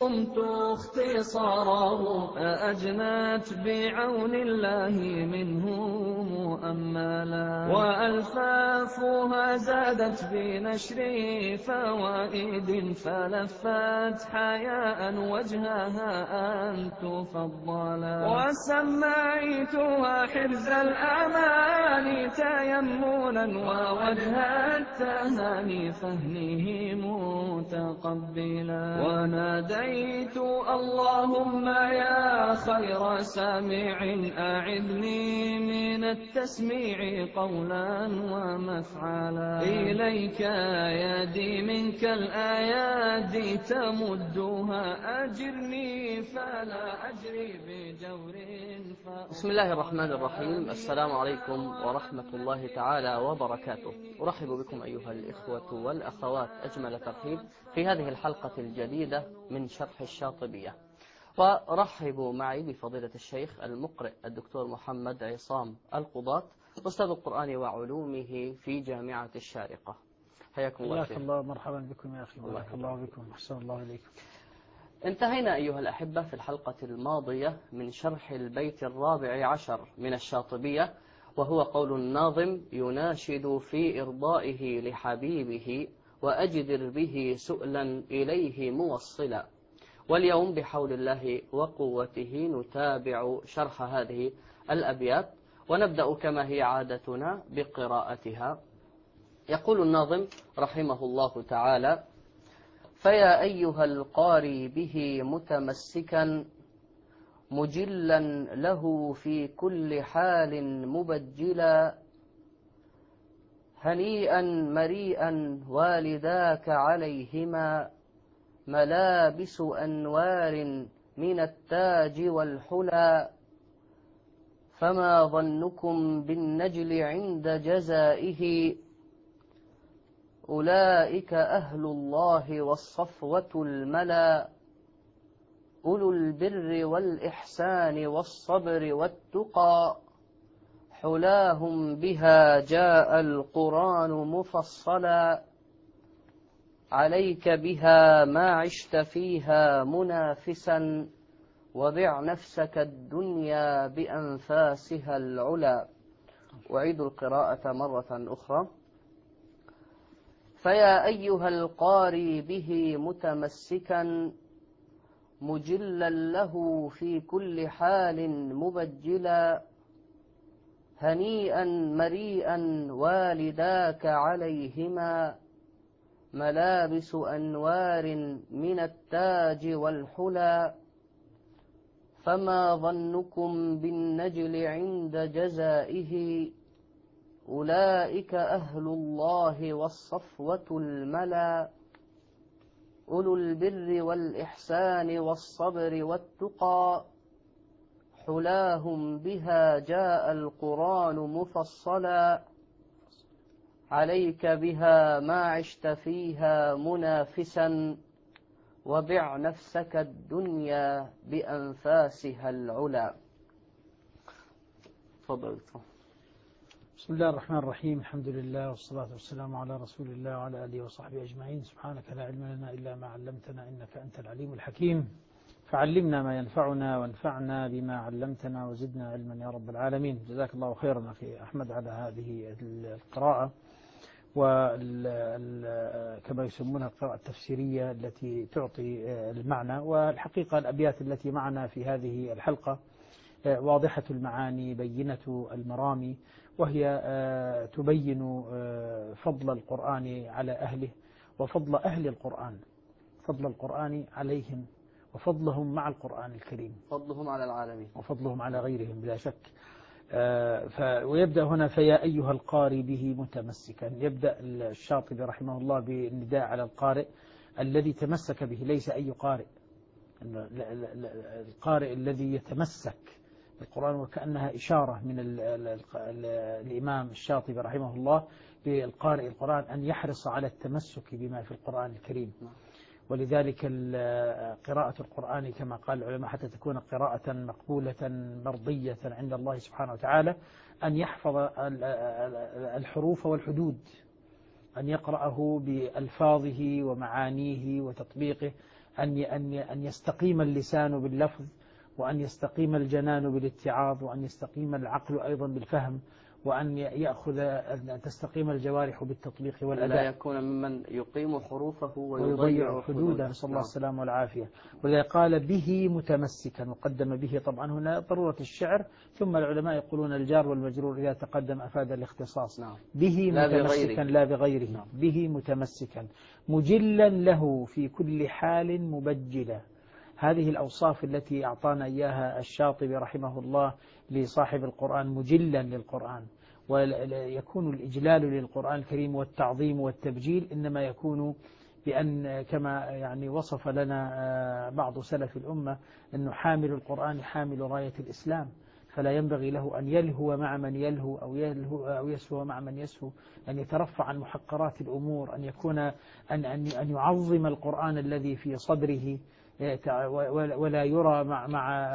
قمت اختصاره أجنت بعون الله منه مؤملا، وألفافها زادت بنشر فوائد فلفت حياء وجهها أن تفضلا، وسميتها حرز الأمان تيمنا ووجه التهاني فهمه متقبلا، وناديت اللهم يا خير سامع أعذني من التسميع قولا ومفعلا، إليك يدي منك الآيات تمدها أجرني فلا أجري بجور. بسم الله الرحمن الرحيم. السلام عليكم ورحمة الله تعالى وبركاته. أرحب بكم أيها الإخوة والأخوات أجمل ترحيب في هذه الحلقة الجديدة من شرح الشاطبية، ورحبوا معي بفضيلة الشيخ المقرئ الدكتور محمد عصام القضاة، أستاذ القرآن وعلومه في جامعة الشارقة. حياكم الله. حياك الله، مرحبا بكم يا أخي، بارك الله بكم، أحسن الله إليكم. انتهينا أيها الأحبة في الحلقة الماضية من شرح البيت 14 من الشاطبية، وهو قول الناظم: يناشد في إرضائه لحبيبه وأجدر به سؤلا إليه موصلا. واليوم بحول الله وقوته نتابع شرح هذه الأبيات، ونبدأ كما هي عادتنا بقراءتها. يقول الناظم رحمه الله تعالى: فيا أيها القاري به متمسكا مجلا له في كل حال مبجلا، هنيئا مريئا والداك عليهما ملابس أنوار من التاج والحلى، فما ظنكم بالنجل عند جزائه أولئك أهل الله والصفوة الملا، أولو البر والإحسان والصبر والتقى، حلاهم بها جاء القرآن مفصلا، عليك بها ما عشت فيها منافسا، وبع نفسك الدنيا بأنفاسها العلا. أعيد القراءة مرة أخرى. فيا أيها القاري به متمسكا مجلا له في كل حال مبجلا، هنيئا مريئا والداك عليهما ملابس أنوار من التاج والحلى، فما ظنكم بالنجل عند جزائه أولئك أهل الله والصفوة الملا، أولو البر والإحسان والصبر والتقى، حلاهم بها جاء القرآن مفصلا، عليك بها ما عشت فيها منافسا، وبع نفسك الدنيا بأنفاسها العلا. تفضل. بسم الله الرحمن الرحيم، الحمد لله والصلاة والسلام على رسول الله وعلى آله وصحبه أجمعين. سبحانك لا علم لنا إلا ما علمتنا إنك أنت العليم الحكيم، فعلمنا ما ينفعنا وانفعنا بما علمتنا وزدنا علما يا رب العالمين. جزاك الله خيرا أخي أحمد على هذه القراءة، وكما يسمونها القراءة التفسيرية التي تعطي المعنى. والحقيقة الأبيات التي معنا في هذه الحلقة واضحة المعاني بينة المرامي، وهي تبين فضل القرآن على أهله، وفضل أهل القرآن، فضل القرآن عليهم، وفضلهم مع القرآن الكريم، فضلهم على العالمين وفضلهم على غيرهم بلا شك. ويبدأ هنا: فيا أيها القاري به متمسكا. يبدأ الشاطبي رحمه الله بالنداء على القارئ الذي تمسك به، ليس أي قارئ، القارئ الذي يتمسك بالقرآن، وكأنها إشارة من الإمام الشاطبي رحمه الله بالقارئ القرآن أن يحرص على التمسك بما في القرآن الكريم. ولذلك قراءة القرآن كما قال العلماء حتى تكون قراءة مقبولة مرضية عند الله سبحانه وتعالى أن يحفظ الحروف والحدود، أن يقرأه بألفاظه ومعانيه وتطبيقه، أن يستقيم اللسان باللفظ، وأن يستقيم الجنان بالاتعاظ، وأن يستقيم العقل أيضا بالفهم، وأن أن تستقيم الجوارح بالتطبيق والأداء. لا يكون ممن يقيم حروفه ويضيع حدوده، نسأل الله السلامة والعافية. ولذا قال به متمسكا، وقدم به طبعا هنا ضرورة الشعر، ثم العلماء يقولون الجار والمجرور إذا تقدم أفاد الاختصاص. به متمسكا لا بغيره. به متمسكا مجلا له في كل حال مبجلا. هذه الأوصاف التي أعطانا إياها الشاطبي رحمه الله لصاحب القرآن، مجلا للقرآن. ويكون الإجلال للقرآن الكريم والتعظيم والتبجيل إنما يكون بأن كما يعني وصف لنا بعض سلف الأمة أنه حامل القرآن حامل راية الإسلام، فلا ينبغي له أن يلهو مع من يلهو أو يسهو مع من يسهو، أن يترفع عن محقرات الأمور، أن يكون أن يعظم القرآن الذي في صدره، ولا يرى مع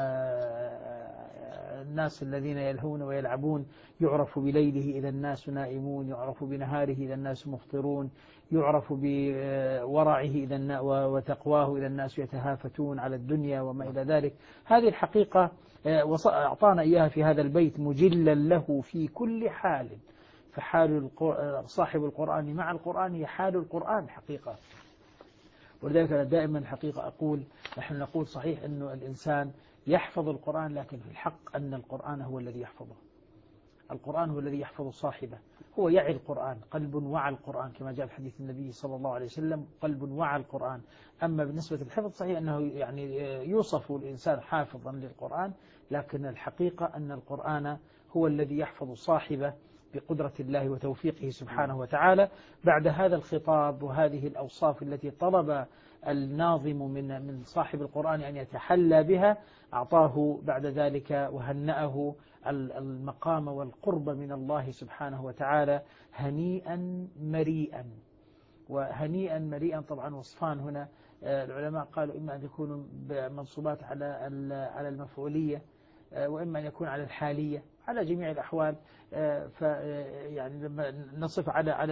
الناس الذين يلهون ويلعبون. يعرف بليله إذا الناس نائمون، يعرف بنهاره إذا الناس مفطرون، يعرف بورعه وتقواه إذا الناس يتهافتون على الدنيا وما إلى ذلك. هذه الحقيقة أعطانا إياها في هذا البيت، مجلا له في كل حال. فحال صاحب القرآن مع القرآن هي حال القرآن حقيقة. ولذلك أنا دائما حقيقة أقول، نحن نقول صحيح أنه الإنسان يحفظ القرآن، لكن في الحق أن القرآن هو الذي يحفظه. القرآن هو الذي يحفظ صاحبه، هو يعي القرآن، قلب وعى القرآن كما جاء في حديث النبي صلى الله عليه وسلم، قلب وعى القرآن. أما بالنسبة للحفظ صحيح أنه يعني يوصف الإنسان حافظا للقرآن، لكن الحقيقة أن القرآن هو الذي يحفظ صاحبه بقدرة الله وتوفيقه سبحانه وتعالى. بعد هذا الخطاب وهذه الأوصاف التي طلب الناظم من صاحب القرآن أن يتحلى بها، أعطاه بعد ذلك وهنأه المقام والقرب من الله سبحانه وتعالى هنيئا مريئا. وهنيئا مريئا طبعا وصفان هنا، العلماء قالوا إما أن يكونوا منصوبات على المفعولية، وإما أن يكون على الحالية، على جميع الأحوال. يعني لما نصف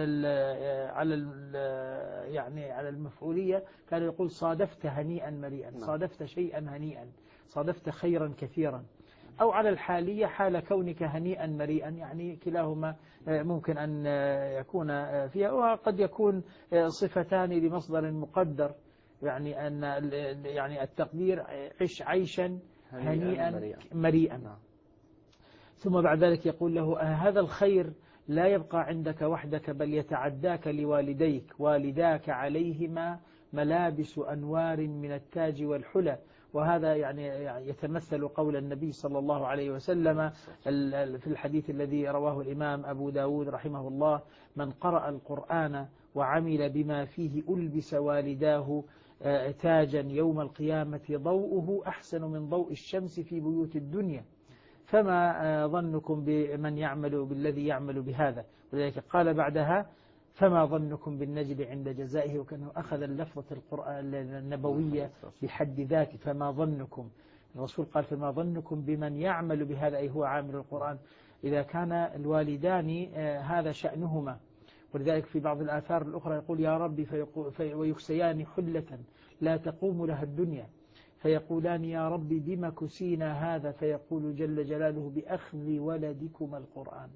على المفعولية كان يقول صادفت هنيئا مريئا، صادفت شيئا هنيئا، صادفت خيرا كثيرا. أو على الحالية حال كونك هنيئا مريئا، يعني كلاهما ممكن أن يكون فيها، وقد يكون صفتان لمصدر مقدر، يعني أن يعني التقدير عش عيشا هنيئا مريئا. ثم بعد ذلك يقول له هذا الخير لا يبقى عندك وحدك، بل يتعداك لوالديك، والداك عليهما ملابس أنوار من التاج والحلى. وهذا يعني يتمثل قول النبي صلى الله عليه وسلم في الحديث الذي رواه الإمام أبو داود رحمه الله: من قرأ القرآن وعمل بما فيه ألبس والداه تاجا يوم القيامة ضوءه أحسن من ضوء الشمس في بيوت الدنيا. فما ظنكم بمن يعمل بالذي يعمل بهذا؟ ولذلك قال بعدها: فما ظنكم بالنجل عند جزائه، وكأنه أخذ اللفظة القرآن النبوية بحد ذاته. فما ظنكم، الرسول قال: فما ظنكم بمن يعمل بهذا، أي هو عامل القرآن. إذا كان الوالدان هذا شأنهما. ولذلك في بعض الآثار الأخرى يقول: يا ربي، ويكسيان حلة لا تقوم لها الدنيا، فيقولان: يا ربي بما كسينا هذا؟ فيقول جل جلاله: بأخذ ولدكم القرآن.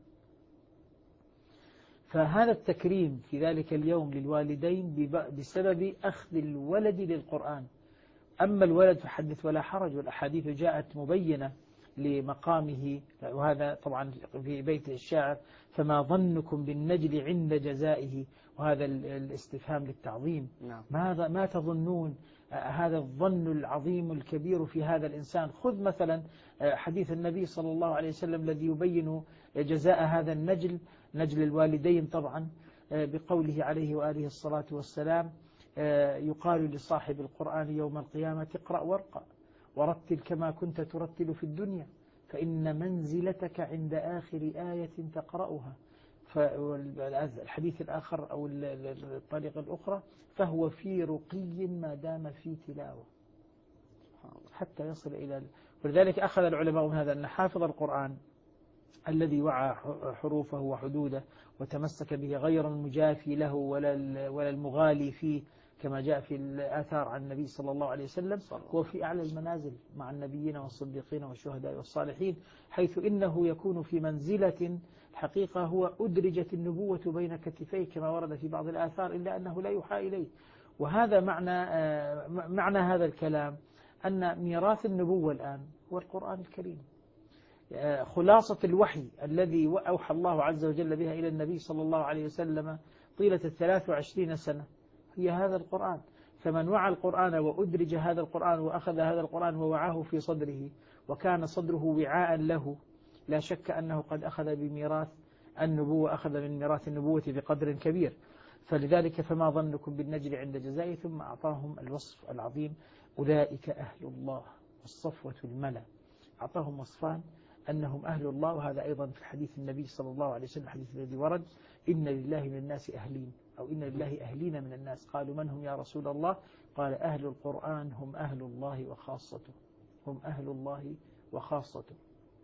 فهذا التكريم في ذلك اليوم للوالدين بسبب أخذ الولد للقرآن. أما الولد فحدث ولا حرج، والأحاديث جاءت مبينة لمقامه. وهذا طبعا في بيت الشاعر: فما ظنكم بالنجل عند جزائه، وهذا الاستفهام للتعظيم. ما تظنون هذا الظن العظيم الكبير في هذا الإنسان؟ خذ مثلا حديث النبي صلى الله عليه وسلم الذي يبين جزاء هذا النجل، نجل الوالدين طبعا، بقوله عليه وآله الصلاة والسلام: يقال لصاحب القرآن يوم القيامة: اقرأ وارقى ورتل كما كنت ترتل في الدنيا، فإن منزلتك عند آخر آية تقرأها. فالحديث الآخر أو الطريقة الأخرى: فهو في رقي ما دام في تلاوة، حتى يصل إلى. ولذلك أخذ العلماء من هذا أن حافظ القرآن الذي وعى حروفه وحدوده وتمسك به غير المجافي له ولا المغالي فيه، كما جاء في الآثار عن النبي صلى الله عليه وسلم هو في أعلى المنازل مع النبيين والصديقين والشهداء والصالحين، حيث إنه يكون في منزلة الحقيقة هو أدرجت النبوة بين كتفيه كما ورد في بعض الآثار، إلا أنه لا يوحى إليه. وهذا معنى هذا الكلام أن ميراث النبوة الآن هو القرآن الكريم. خلاصة الوحي الذي أوحى الله عز وجل بها إلى النبي صلى الله عليه وسلم طيلة 23 سنة هي هذا القرآن. فمن وعى القرآن وأدرج هذا القرآن وأخذ هذا القرآن ووعاه في صدره وكان صدره وعاء له، لا شك أنه قد أخذ بميراث النبوة، أخذ من ميراث النبوة بقدر كبير. فلذلك فما ظنكم بالنجل عند جزائه، ثم أعطاهم الوصف العظيم: أولئك أهل الله والصفوة الملا. أعطاهم وصفان أنهم أهل الله، وهذا أيضا في حديث النبي صلى الله عليه وسلم، الحديث الذي ورد: إن لله من الناس أهلين، أو إن لله أهلين من الناس. قالوا: من هم يا رسول الله؟ قال: أهل القرآن هم أهل الله وخاصته، هم أهل الله وخاصته.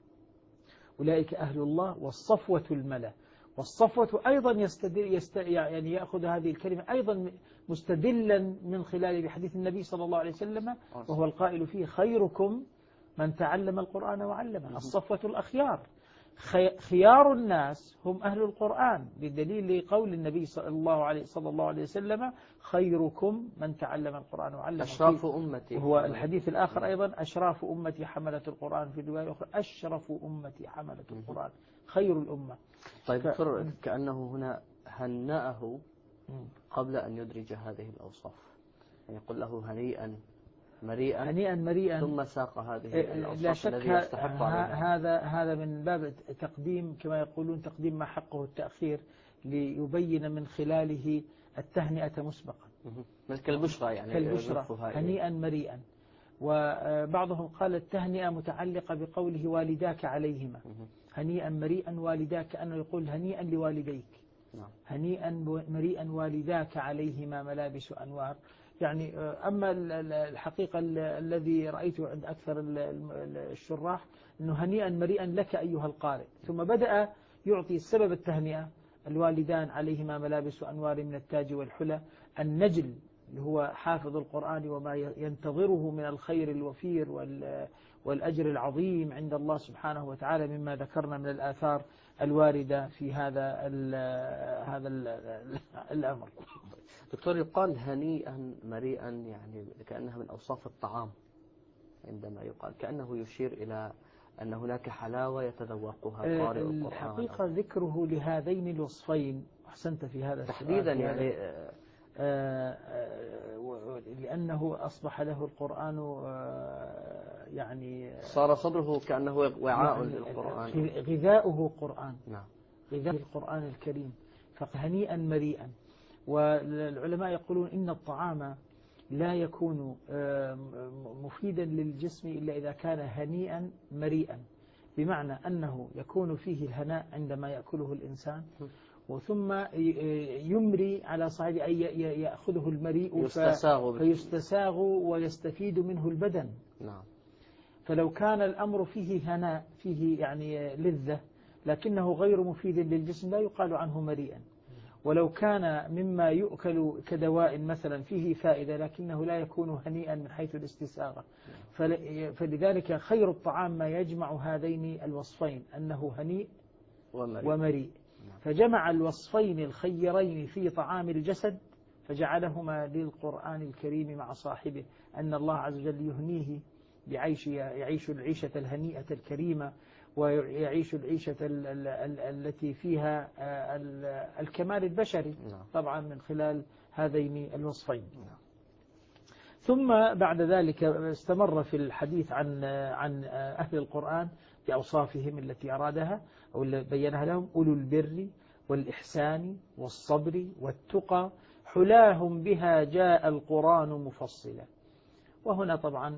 أولئك أهل الله والصفوة الملا. والصفوة أيضا يعني يأخذ هذه الكلمة أيضا مستدلا من خلال حديث النبي صلى الله عليه وسلم، وهو القائل فيه: خيركم من تعلم القرآن وعلمه. الصفوة الأخيار، خيار الناس هم أهل القرآن، بدليل قول النبي صلى الله عليه وسلم: خيركم من تعلم القرآن وعلمه. أشراف أمتي. وهو الحديث الآخر أيضا: أشراف أمتي حملة القرآن، في الرواية الأخرى: أشرف أمتي حملة القرآن، خير الأمة. طيب دكتور، كأنه هنا هنأه قبل أن يدرج هذه الأوصاف، يعني يقول له هنيئا مريئا، هنيئا مريئا، ثم ساق هذه الأوصاف. لا شك الذي يستحق هذا من باب تقديم، كما يقولون تقديم ما حقه التأخير، ليبين من خلاله التهنئة مسبقا، مثل كالبشرى، يعني كالبشرى هنيئا مريئا. وبعضهم قال التهنئة متعلقة بقوله: والداك عليهما. هنيئا مريئا والداك، أنه يقول هنيئا لوالديك، هنيئا مريئا والداك عليهما ملابس أنوار. يعني أما الحقيقة الذي رأيته عند أكثر الشراح أنه هنيئا مريئا لك أيها القارئ، ثم بدأ يعطي السبب التهنئة: الوالدان عليهما ملابس أنوار من التاج والحلى. النجل اللي هو حافظ القرآن وما ينتظره من الخير الوفير والأجر العظيم عند الله سبحانه وتعالى، مما ذكرنا من الآثار الواردة في هذا الأمر. دكتور، يقال هنيئا مريئا يعني كأنها من أوصاف الطعام، عندما يقال كأنه يشير إلى أن هناك حلاوة يتذوقها قارئ القرآن. الحقيقة ذكره لهذين الوصفين، أحسنت في هذا تحديدا، يعني لأنه أصبح له القرآن يعني صار صدره كأنه وعاء للقرآن، غذاؤه قرآن. نعم، غذاء القرآن الكريم. فهنيئا مريئا. والعلماء يقولون إن الطعام لا يكون مفيدا للجسم إلا إذا كان هنيئا مريئا، بمعنى أنه يكون فيه الهناء عندما يأكله الإنسان، وثم يمري على صعيد أن يأخذه المريء فيستساغ ويستفيد منه البدن. نعم. فلو كان الأمر فيه هناء، فيه يعني لذة، لكنه غير مفيد للجسم، لا يقال عنه مريئا. ولو كان مما يؤكل كدواء مثلا فيه فائدة، لكنه لا يكون هنيئا من حيث الاستساغة. فلذلك خير الطعام ما يجمع هذين الوصفين، أنه هنيء ومريء. فجمع الوصفين الخيرين في طعام الجسد، فجعلهما للقرآن الكريم مع صاحبه، أن الله عز وجل يهنيه يعيش العيشة الهنيئة الكريمة، ويعيش العيشة التي فيها الكمال البشري، طبعا من خلال هذين الوصفين. ثم بعد ذلك استمر في الحديث عن أهل القرآن بأوصافهم التي أرادها أو بينها لهم: أولو البر والإحسان والصبر والتقى، حلاهم بها جاء القرآن مفصلا. وهنا طبعا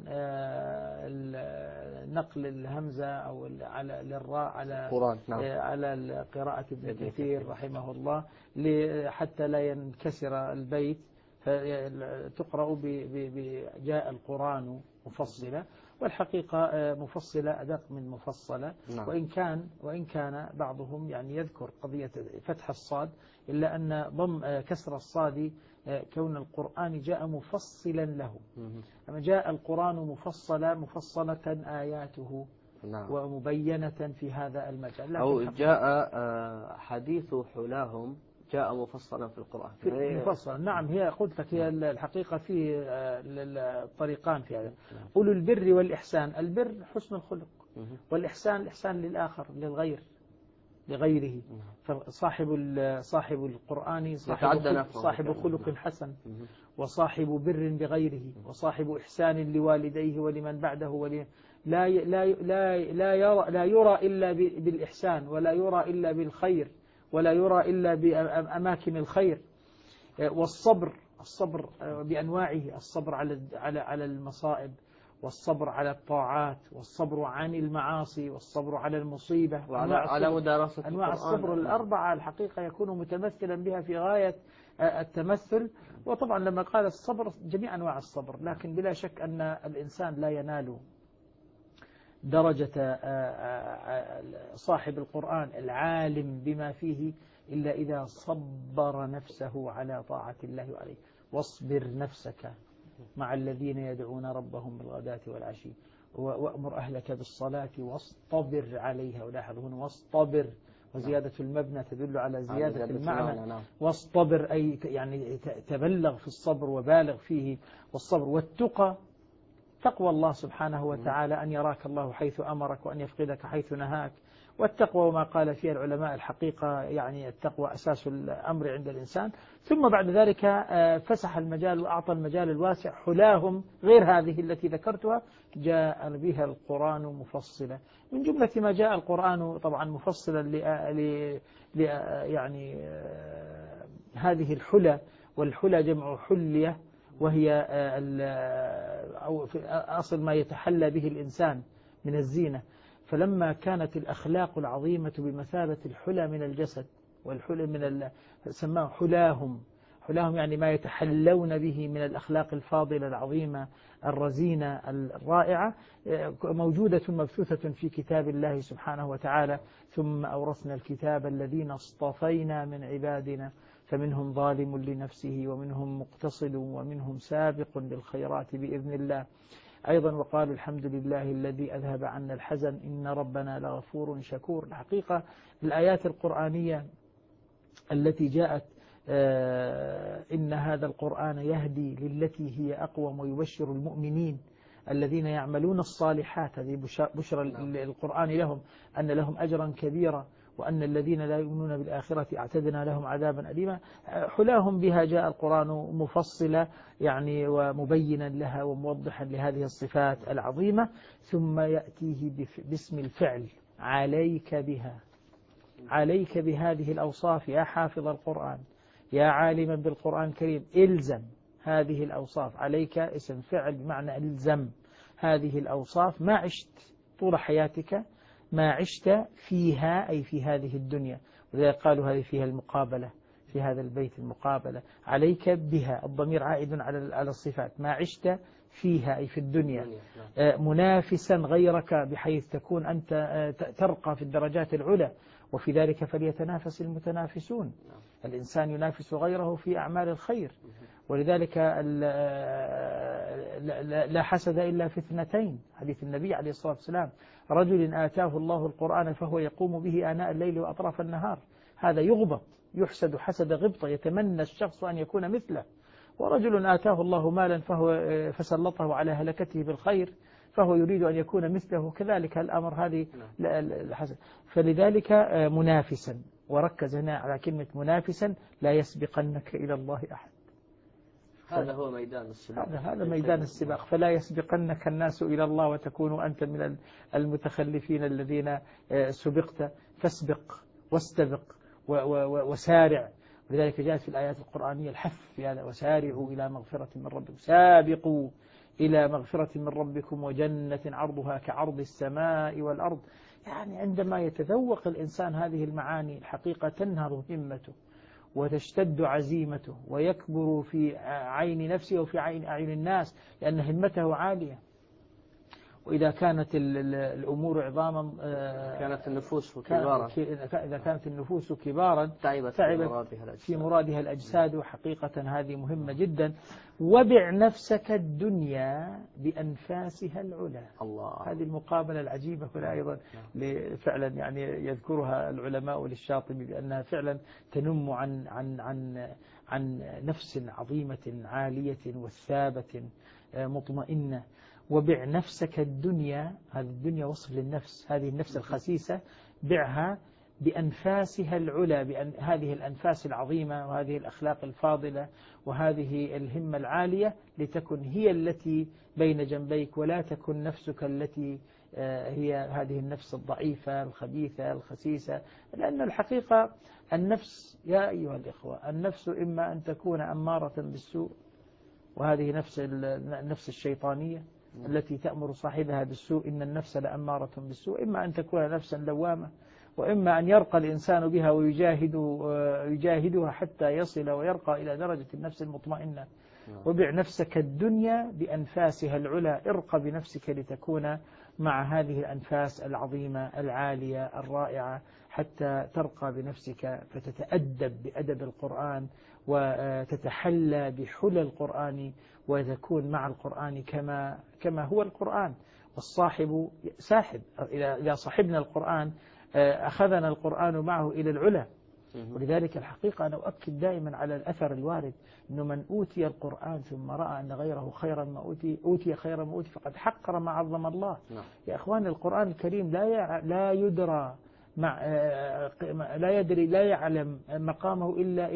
نقل الهمزة أو للراء على قراءة ابن كثير رحمه الله، حتى لا ينكسر البيت، فتقرأ بجاء القرآن مفصلة، والحقيقة مفصلة أدق من مفصلة. نعم. وإن كان بعضهم يعني يذكر قضية فتح الصاد، إلا أن ضم كسر الصاد كون القرآن جاء مفصلا له. أما جاء القرآن مفصلة آياته نعم. ومبينة في هذا المجال. أو جاء حديث حلاهم جاء مفصلا في القرآن. مفصلا. نعم، هي قلت لك هي الحقيقة في الطريقان في هذا. أولو البر والإحسان. البر حسن الخلق، والإحسان الإحسان للآخر لغيره. فصاحب القرآن صاحب خلق حسن، وصاحب بر بغيره، وصاحب إحسان لوالديه ولمن بعده، لا يرى إلا بالإحسان، ولا يرى إلا بالخير، ولا يرى إلا بأماكن الخير. والصبر بأنواعه، الصبر على المصائب، والصبر على الطاعات، والصبر عن المعاصي، والصبر على المصيبة، وعلى مدارسة أنواع الصبر الأربعة الحقيقة يكون متمثلا بها في غاية التمثل. وطبعا لما قال الصبر جميع أنواع الصبر، لكن بلا شك أن الإنسان لا ينال درجة صاحب القرآن العالم بما فيه إلا إذا صبر نفسه على طاعة الله عليه. واصبر نفسك مع الذين يدعون ربهم بالغداة والعشي وأمر أهلك بالصلاة واصطبر عليها. ولاحظ هنا واصطبر، وزيادة المبنى تدل على زيادة المعنى. واصطبر أي يعني تبلغ في الصبر وبالغ فيه. والصبر والتقى تقوى الله سبحانه وتعالى، أن يراك الله حيث أمرك وأن يفقدك حيث نهاك. والتقوى وما قال فيها العلماء الحقيقة يعني التقوى أساس الأمر عند الإنسان. ثم بعد ذلك فسح المجال وأعطى المجال الواسع. حلاهم غير هذه التي ذكرتها جاء بها القرآن مفصلا. من جملة ما جاء القرآن طبعا مفصلا يعني هذه الحلى. والحلى جمع حلية، وهي أو في أصل ما يتحلى به الإنسان من الزينة. فلما كانت الأخلاق العظيمة بمثابة الحلى من الجسد، والحلى من سماه حلاهم يعني ما يتحلون به من الأخلاق الفاضلة العظيمة الرزينة الرائعة، موجودة مبثوثة في كتاب الله سبحانه وتعالى. ثم أورثنا الكتاب الذين اصطفينا من عبادنا فمنهم ظالم لنفسه ومنهم مقتصد ومنهم سابق بالخيرات بإذن الله. أيضا وقالوا الحمد لله الذي أذهب عنا الحزن إن ربنا لغفور شكور. الحقيقة الآيات القرآنية التي جاءت إن هذا القرآن يهدي للتي هي أقوم ويبشر المؤمنين الذين يعملون الصالحات. هذه بشرى القرآن لهم أن لهم أجرا كبيرا، وأن الذين لا يؤمنون بالآخرة اعتدنا لهم عذابا أليما. حلاهم بها جاء القرآن مفصلا يعني ومبينا لها وموضحا لهذه الصفات العظيمة. ثم يأتيه باسم الفعل عليك بها، عليك بهذه الأوصاف يا حافظ القرآن يا عالما بالقرآن الكريم. إلزم هذه الأوصاف. عليك اسم فعل بمعنى إلزم هذه الأوصاف ما عشت طول حياتك، ما عشت فيها أي في هذه الدنيا. وذلك قالوا هذه فيها المقابلة، في هذا البيت المقابلة. عليك بها الضمير عائد على الصفات. ما عشت فيها أي في الدنيا منافسا غيرك، بحيث تكون أنت ترقى في الدرجات العلى. وفي ذلك فليتنافس المتنافسون. الإنسان ينافس غيره في أعمال الخير. ولذلك لا حسد إلا في اثنتين. حديث النبي عليه الصلاة والسلام: رجل آتاه الله القرآن فهو يقوم به آناء الليل وأطراف النهار. هذا يغبط، يحسد حسد غبطة، يتمنى الشخص أن يكون مثله. ورجل آتاه الله مالا فسلطه على هلكته بالخير فهو يريد أن يكون مثله. كذلك الأمر هذه الحسد. فلذلك منافسا، وركز هنا على كلمة منافسا، لا يسبقنك إلى الله أحد. هذا هو ميدان السباق. هذا ميدان السباق. فلا يسبقنك الناس إلى الله وتكون أنت من المتخلفين الذين سبقت. فاسبق واستبق وسارع. ولذلك جاءت في الآيات القرآنية الحث في هذا: وسارعوا إلى مغفرة من ربكم، سابقوا إلى مغفرة من ربكم وجنة عرضها كعرض السماء والأرض. يعني عندما يتذوق الإنسان هذه المعاني الحقيقة تنهض همته وتشتد عزيمته ويكبر في عين نفسه وفي عين أعين الناس، لأن همته عالية. وإذا كانت الأمور عظاما كانت النفوس كبارا، إذا كانت النفوس كبارا تعبت في مرادها الأجساد. حقيقة هذه مهمة جدا. وبع نفسك الدنيا بأنفاسها العلا. الله. هذه المقابلة العجيبة هنا أيضا فعلا يعني يذكرها العلماء للشاطبي بأنها فعلا تنم عن نفس عظيمة عالية وثابة مطمئنة. وبع نفسك الدنيا، هذه الدنيا وصف للنفس، هذه النفس الخسيسة بعها بأنفاسها العلا، بأن هذه الأنفاس العظيمة وهذه الأخلاق الفاضلة وهذه الهمة العالية لتكن هي التي بين جنبيك، ولا تكن نفسك التي هي هذه النفس الضعيفة الخبيثة الخسيسة. لأن الحقيقة النفس يا أيها الإخوة، النفس إما أن تكون أمارة بالسوء، وهذه النفس الشيطانية التي تأمر صاحبها بالسوء، إن النفس لأمارة بالسوء، إما أن تكون نفسا لوامة، وإما أن يرقى الإنسان بها ويجاهدها حتى يصل ويرقى إلى درجة النفس المطمئنة. وبع نفسك الدنيا بأنفاسها العلا، ارقى بنفسك لتكون مع هذه الأنفاس العظيمة العالية الرائعة، حتى ترقى بنفسك فتتأدب بأدب القرآن وتتحلى بحلى القرآن، وتكون مع القرآن كما هو القرآن. والصاحب ساحب، إذا صاحبنا القرآن أخذنا القرآن معه إلى العلا. ولذلك الحقيقة أنا أؤكد دائما على الأثر الوارد أنه من أوتي القرآن ثم رأى أن غيره خيرا ما أوتي خيرا ما أوتي فقد حقر ما عظم الله. يا أخوان، القرآن الكريم لا يدرى لا يعلم مقامه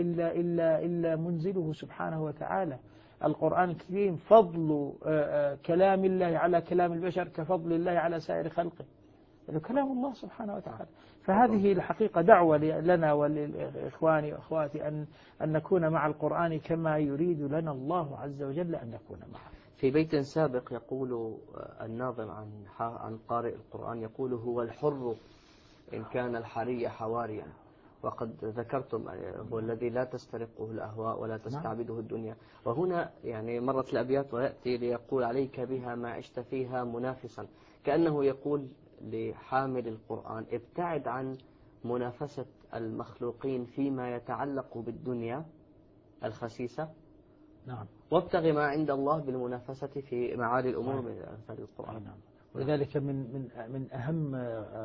إلا منزله سبحانه وتعالى. القرآن الكريم فضل كلام الله على كلام البشر كفضل الله على سائر خلقه، يعني كلام الله سبحانه وتعالى. فهذه الحقيقة دعوة لنا وللإخوان وأخواتي أن نكون مع القرآن كما يريد لنا الله عز وجل أن نكون معه. في بيت سابق يقول الناظم عن قارئ القرآن، يقول: هو الحر إن كان الحري حواريا. وقد ذكرتم هو الذي لا تسترقه الأهواء ولا تستعبده الدنيا. وهنا يعني مرت الأبيات ويأتي ليقول: عليك بها ما عشت فيها منافسا، كأنه يقول لحامل القرآن: ابتعد عن منافسة المخلوقين فيما يتعلق بالدنيا الخسيسة، وابتغ ما عند الله بالمنافسة في معالي الأمور من أمثال القرآن. ولذلك من أهم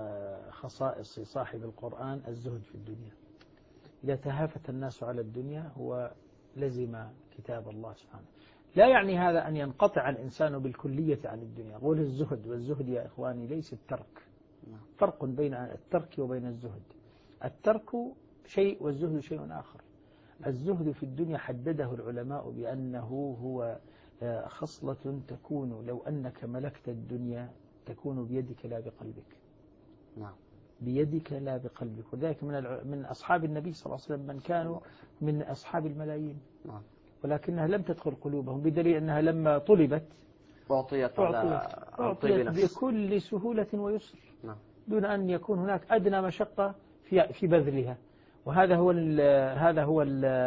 خصائص صاحب القرآن الزهد في الدنيا. إذا تهافت الناس على الدنيا هو لزم كتاب الله سبحانه. لا يعني هذا أن ينقطع الإنسان بالكلية عن الدنيا. قول الزهد، والزهد يا إخواني ليس الترك. فرق بين الترك وبين الزهد. الترك شيء والزهد شيء آخر. الزهد في الدنيا حدده العلماء بأنه هو خصلة تكون لو أنك ملكت الدنيا تكون بيدك لا بقلبك. نعم، بيدك لا بقلبك. وذلك من أصحاب النبي صلى الله عليه وسلم من كانوا من أصحاب الملايين. نعم. ولكنها لم تدخل قلوبهم، بدليل أنها لما طلبت أعطيت بكل سهولة ويسر. نعم. دون أن يكون هناك أدنى مشقة في بذلها. وهذا هو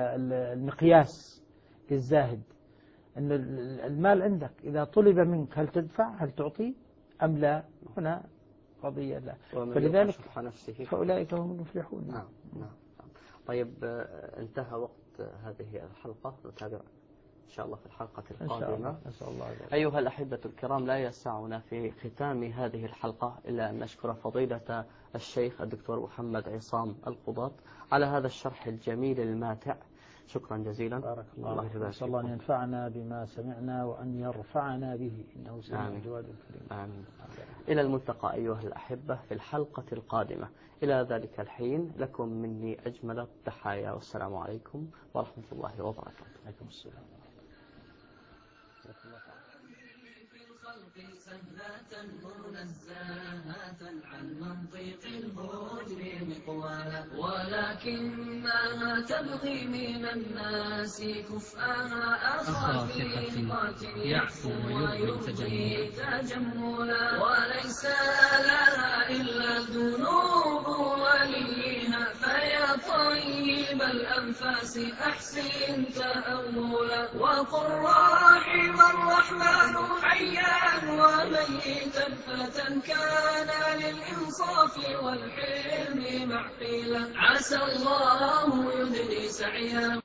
المقياس للزاهد، أن المال عندك إذا طلب منك هل تدفع، هل تعطي أم لا؟ هنا قضية لا. فلذلك فأولئك هم المفلحون. نعم. نعم. طيب، انتهى وقت هذه الحلقة، نتابع إن شاء الله في الحلقة القادمة. أيها الأحبة الكرام، لا يسعنا في ختام هذه الحلقة إلا أن نشكر فضيلة الشيخ الدكتور محمد عصام القضاة على هذا الشرح الجميل الماتع. شكرا جزيلا. بارك الله فيك. نسأل الله أن ينفعنا بما سمعنا وأن يرفعنا به، إنه سميع الجواد الكريم. آمين. إلى الملتقى أيها الأحبة في الحلقة القادمة. إلى ذلك الحين لكم مني أجمل التحايا، والسلام عليكم ورحمة الله وبركاته. عليكم السلام. سهلة منزهة عن منطق الهجر مقوالا، ولكنها تبغي من الناس كفءها أخا ثقة يعفو ويرضي تجملا، وليس لها إلا الذنوب وليها فيا طيب الأنفاس أحسن تأملا وقل رحم الرحمن حيا وميتا فتى كان للإنصاف والحلم معقلا عسى الله يدني سعيا